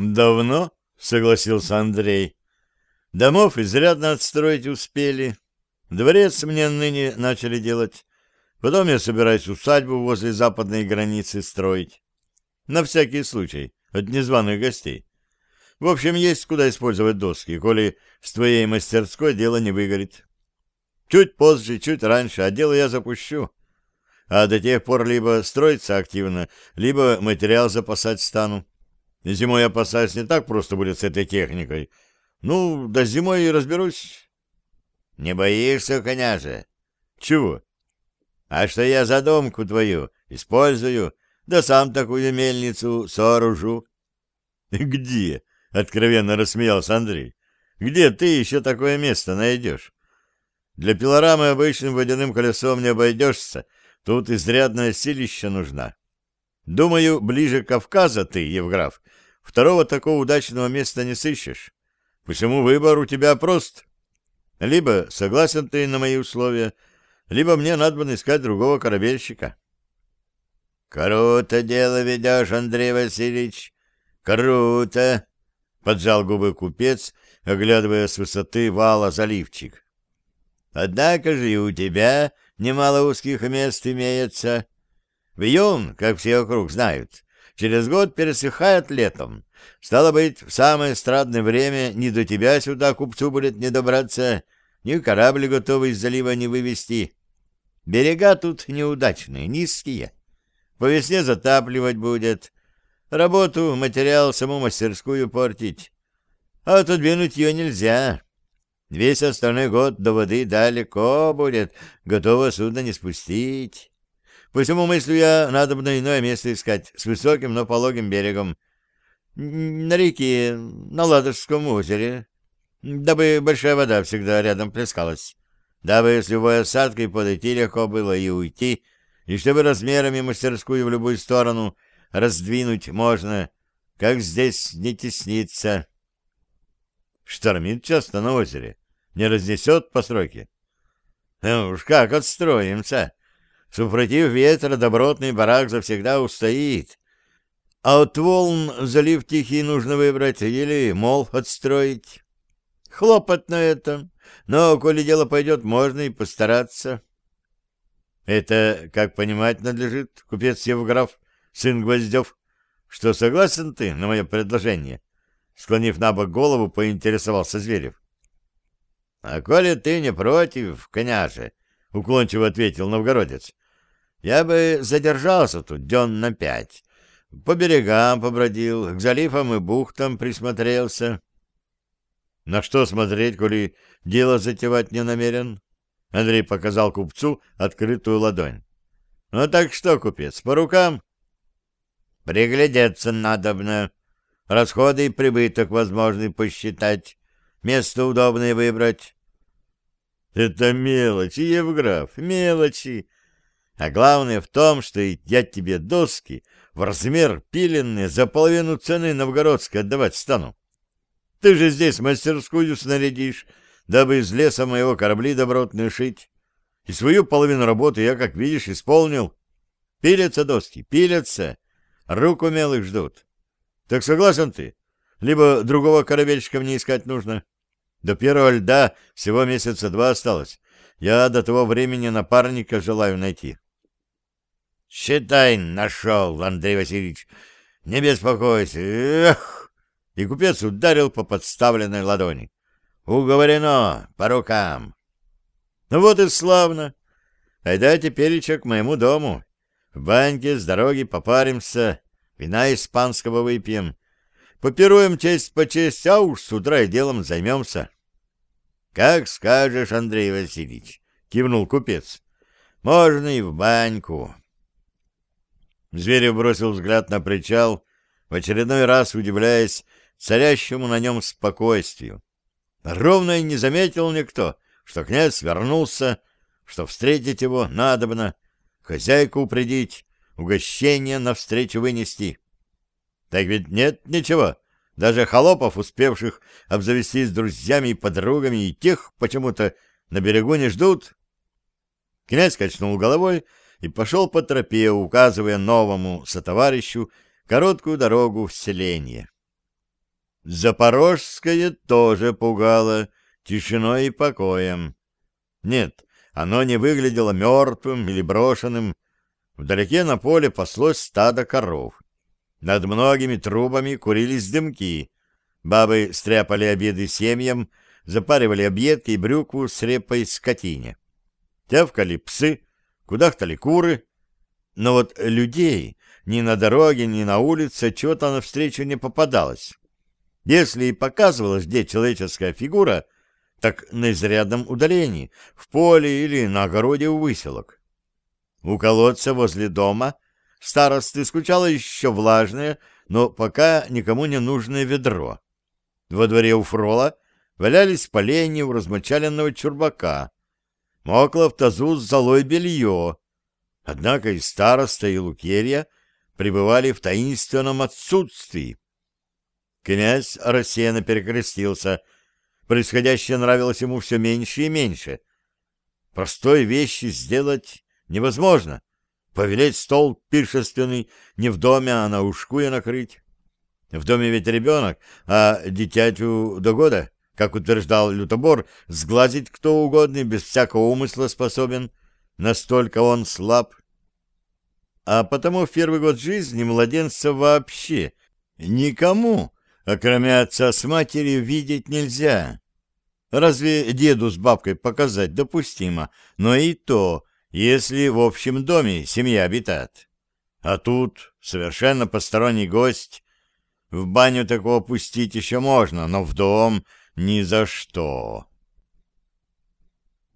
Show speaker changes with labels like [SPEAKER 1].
[SPEAKER 1] Давно, согласился Андрей. Домов изрядно отстроить успели. Дворец мне ныне начали делать. Потом я собираюсь усадьбу возле западной границы строить. На всякий случай, от незваных гостей. В общем, есть куда использовать доски, коли с твоей мастерской дело не выгорит. Чуть позже, чуть раньше, а дело я запущу. А до тех пор либо строиться активно, либо материал запасать стану. Зимой, опасаюсь, не так просто будет с этой техникой. Ну, да зимой и разберусь.
[SPEAKER 2] Не боишься, княже?
[SPEAKER 1] Чего?
[SPEAKER 2] А что я задумку твою использую, да сам такую мельницу сооружу.
[SPEAKER 1] Где? Откровенно рассмеялся Андрей. Где ты еще такое место найдешь? Для пилорамы обычным водяным колесом не обойдешься, тут изрядная силища нужна. Думаю, ближе Кавказа ты, Евграф, второго такого удачного места не сыщешь. Почему выбор у тебя прост? Либо согласен ты на мои условия, либо мне надо бы искать другого корабельщика.
[SPEAKER 2] Круто дело ведешь, Андрей Васильевич, круто, поджал губы купец, оглядывая с высоты вала заливчик. Однако же и у тебя немало узких мест имеется. Вьюн, как все вокруг знают, через год пересыхает летом. Стало быть, в самое страдное время ни до тебя сюда купцу будет не добраться, ни корабль готовый из залива не вывести. Берега тут неудачные, низкие. По весне затапливать будет. Работу, материал, саму мастерскую портить. А отодвинуть ее нельзя. Весь остальной год до воды далеко будет, готово судно не спустить. Посему мыслю я, надо бы на иное место искать, с высоким, но пологим берегом. На реке, на Ладожском озере, дабы большая вода всегда рядом плескалась, дабы с любой осадкой подойти легко было и уйти, и чтобы размерами мастерскую в любую сторону раздвинуть можно, как здесь не тесниться. Штормит часто на озере, не разнесет постройки. Уж как отстроимся. Супротив ветра добротный барак завсегда устоит. А от волн залив тихий нужно выбрать или мол отстроить. Хлопотно это, но, коли дело пойдет, можно и постараться. Это, как понимать надлежит, купец Евграф, сын Гвоздев, что согласен ты на мое предложение? Склонив на бок голову, поинтересовался Зверев. — А коли ты не против, княже, — уклончиво ответил новгородец, — я бы задержался тут дён на 5. По берегам побродил, к заливам и бухтам присмотрелся. — На что смотреть, коли дело затевать не намерен? Андрей показал купцу открытую ладонь. — Ну так что, купец, по рукам? — Приглядеться надобно. Расходы и прибыток возможный посчитать. Место удобное выбрать. — Это мелочи, Евграф, мелочи. А главное в том, что я тебе доски в размер пиленные за половину цены новгородской отдавать стану. Ты же здесь мастерскую снарядишь, дабы из леса моего корабли добротные шить. И свою половину работы я, как видишь, исполнил. Пилятся доски, пилятся. Рук умелых ждут. Так согласен ты? Либо другого корабельщика мне искать нужно. До первого льда всего месяца 2 осталось. Я до того времени напарника желаю найти. — Считай, нашел, Андрей Васильевич. Не беспокойся. Эх! И купец ударил по подставленной ладони. — Уговорено, по рукам. — Ну вот и славно. Айда тепереча к моему дому. В баньке с дороги попаримся, вина испанского выпьем. Попируем честь по честь, а уж с утра и делом займемся. — Как скажешь, Андрей Васильевич, — кивнул купец. — Можно и в баньку. Зверев бросил взгляд на причал, в очередной раз удивляясь царящему на нем спокойствию. Ровно и не заметил никто, что князь вернулся, что встретить его надобно, хозяйку упредить, угощение навстречу вынести. Так ведь нет ничего, даже холопов, успевших обзавестись друзьями и подругами, и тех почему-то на берегу не ждут. Князь качнул головой и пошел по тропе, указывая новому сотоварищу короткую дорогу в селение.
[SPEAKER 1] Запорожское тоже пугало тишиной и покоем. Нет, оно не выглядело мертвым или брошенным. Вдалеке на поле паслось стадо коров. Над многими трубами курились дымки. Бабы стряпали обеды семьям, запаривали объедки и брюкву с репой скотине. Тявкали псы, кудахтали куры. Но вот людей ни на дороге, ни на улице чего-то навстречу не попадалось. Если и показывалась где человеческая фигура, так на изрядном удалении, в поле или на огороде у выселок. У колодца возле дома старосты скучало еще влажное, но пока никому не нужное ведро. Во дворе у Фрола валялись поленья у размочаленного чурбака. Мокло в тазу с золой белье. Однако и староста, и Лукерья пребывали в таинственном отсутствии. Князь рассеянно перекрестился. Происходящее нравилось ему все меньше и меньше. Простой вещи сделать невозможно. Повелеть стол пиршественный не в доме, а на ушкуе накрыть. В доме ведь ребенок, а дитятю до года, как утверждал Лютобор, сглазить кто угодно без всякого умысла способен. Настолько он слаб. А потому в первый год жизни младенца вообще никому, кроме отца с матерью, видеть нельзя. Разве деду с бабкой показать допустимо, но и то, если в общем доме семья обитает. А тут совершенно посторонний гость. В баню такого пустить еще можно, но в дом ни за что.